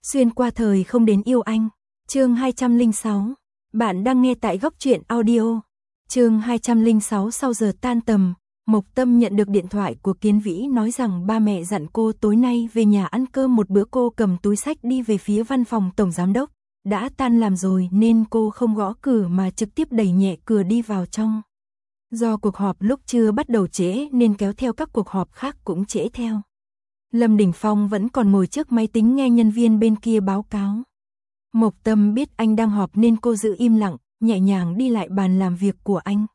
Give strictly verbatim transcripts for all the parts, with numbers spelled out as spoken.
Xuyên qua thời không đến yêu anh. Chương hai trăm lẻ sáu. Bạn đang nghe tại Góc Truyện Audio. Chương hai trăm lẻ sáu. Sau giờ tan tầm, Mộc Tâm nhận được điện thoại của Kiến Vĩ nói rằng ba mẹ dặn cô tối nay về nhà ăn cơm một bữa. Cô cầm túi xách đi về phía văn phòng tổng giám đốc. Đã tan làm rồi nên cô không gõ cửa mà trực tiếp đẩy nhẹ cửa đi vào trong. Do cuộc họp lúc trưa bắt đầu trễ nên kéo theo các cuộc họp khác cũng trễ theo. Lâm Đình Phong vẫn còn ngồi trước máy tính nghe nhân viên bên kia báo cáo. Mộc Tâm biết anh đang họp nên cô giữ im lặng, nhẹ nhàng đi lại bàn làm việc của anh.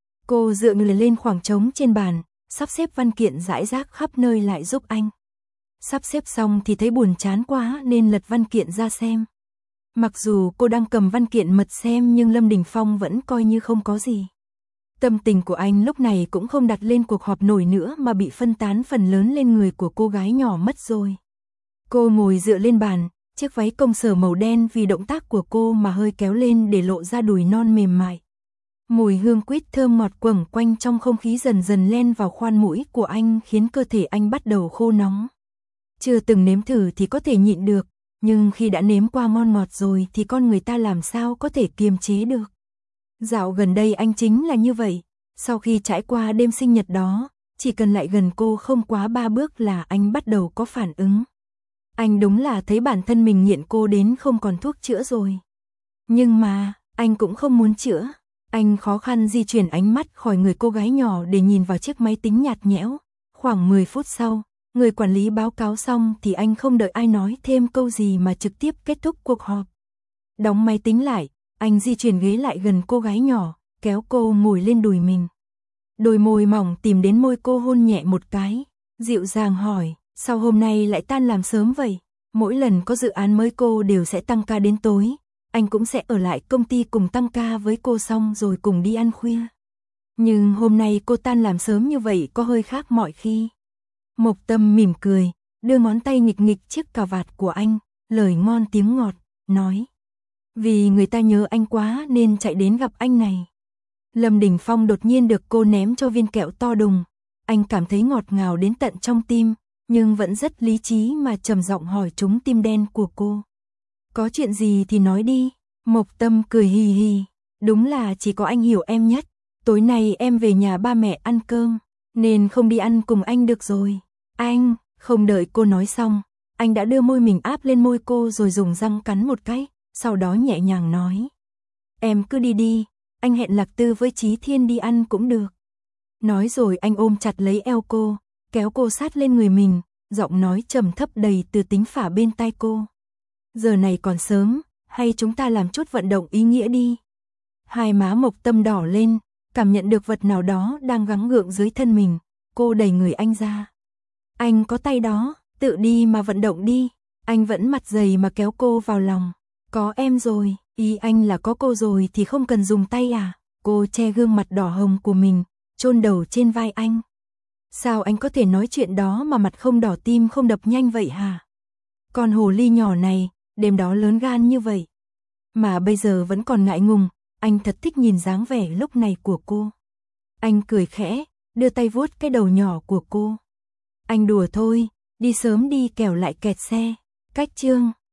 Cô dựa người lên khoảng trống trên bàn, sắp xếp văn kiện rải rác khắp nơi lại giúp anh. Sắp xếp xong thì thấy buồn chán quá nên lật văn kiện ra xem. Mặc dù cô đang cầm văn kiện mật xem nhưng Lâm Đình Phong vẫn coi như không có gì. Tâm tình của anh lúc này cũng không đặt lên cuộc họp nổi nữa mà bị phân tán phần lớn lên người của cô gái nhỏ mất rồi. Cô ngồi dựa lên bàn, chiếc váy công sở màu đen vì động tác của cô mà hơi kéo lên để lộ ra đùi non mềm mại. Mùi hương quýt thơm ngọt quẩn quanh trong không khí dần dần len vào khoan mũi của anh khiến cơ thể anh bắt đầu khô nóng. Chưa từng nếm thử thì có thể nhịn được, nhưng khi đã nếm qua ngon ngọt rồi thì con người ta làm sao có thể kiềm chế được. Dạo gần đây anh chính là như vậy, sau khi trải qua đêm sinh nhật đó, chỉ cần lại gần cô không quá ba bước là anh bắt đầu có phản ứng. Anh đúng là thấy bản thân mình nghiện cô đến không còn thuốc chữa rồi. Nhưng mà, anh cũng không muốn chữa. Anh khó khăn di chuyển ánh mắt khỏi người cô gái nhỏ để nhìn vào chiếc máy tính nhạt nhẽo. Khoảng mười phút sau, người quản lý báo cáo xong thì anh không đợi ai nói thêm câu gì mà trực tiếp kết thúc cuộc họp. Đóng máy tính lại, anh di chuyển ghế lại gần cô gái nhỏ, kéo cô ngồi lên đùi mình. Đôi môi mỏng tìm đến môi cô hôn nhẹ một cái, dịu dàng hỏi, sao hôm nay lại tan làm sớm vậy? Mỗi lần có dự án mới cô đều sẽ tăng ca đến tối, anh cũng sẽ ở lại công ty cùng tăng ca với cô xong rồi cùng đi ăn khuya. Nhưng hôm nay cô tan làm sớm như vậy có hơi khác mọi khi. Mộc Tâm mỉm cười, đưa ngón tay nghịch nghịch chiếc cà vạt của anh, lời ngon tiếng ngọt, nói. Vì người ta nhớ anh quá nên chạy đến gặp anh này. Lâm Đình Phong đột nhiên được cô ném cho viên kẹo to đùng. Anh cảm thấy ngọt ngào đến tận trong tim, nhưng vẫn rất lý trí mà trầm giọng hỏi trúng tim đen của cô. Có chuyện gì thì nói đi. Mộc Tâm cười hì hì. Đúng là chỉ có anh hiểu em nhất. Tối nay em về nhà ba mẹ ăn cơm, nên không đi ăn cùng anh được rồi. Anh, không đợi cô nói xong, anh đã đưa môi mình áp lên môi cô rồi dùng răng cắn một cái. Sau đó nhẹ nhàng nói. Em cứ đi đi, anh hẹn Lạc Tư với Chí Thiên đi ăn cũng được. Nói rồi anh ôm chặt lấy eo cô, kéo cô sát lên người mình, giọng nói trầm thấp đầy từ tính phả bên tai cô. Giờ này còn sớm, hay chúng ta làm chút vận động ý nghĩa đi. Hai má Mộc Tâm đỏ lên, cảm nhận được vật nào đó đang gắng gượng dưới thân mình, cô đẩy người anh ra. Anh có tay đó, tự đi mà vận động đi. Anh vẫn mặt dày mà kéo cô vào lòng. Có em rồi, ý anh là có cô rồi thì không cần dùng tay à? Cô che gương mặt đỏ hồng của mình, chôn đầu trên vai anh. Sao anh có thể nói chuyện đó mà mặt không đỏ tim không đập nhanh vậy hả? Con hồ ly nhỏ này, đêm đó lớn gan như vậy. Mà bây giờ vẫn còn ngại ngùng, anh thật thích nhìn dáng vẻ lúc này của cô. Anh cười khẽ, đưa tay vuốt cái đầu nhỏ của cô. Anh đùa thôi, đi sớm đi kẻo lại kẹt xe. Cách chương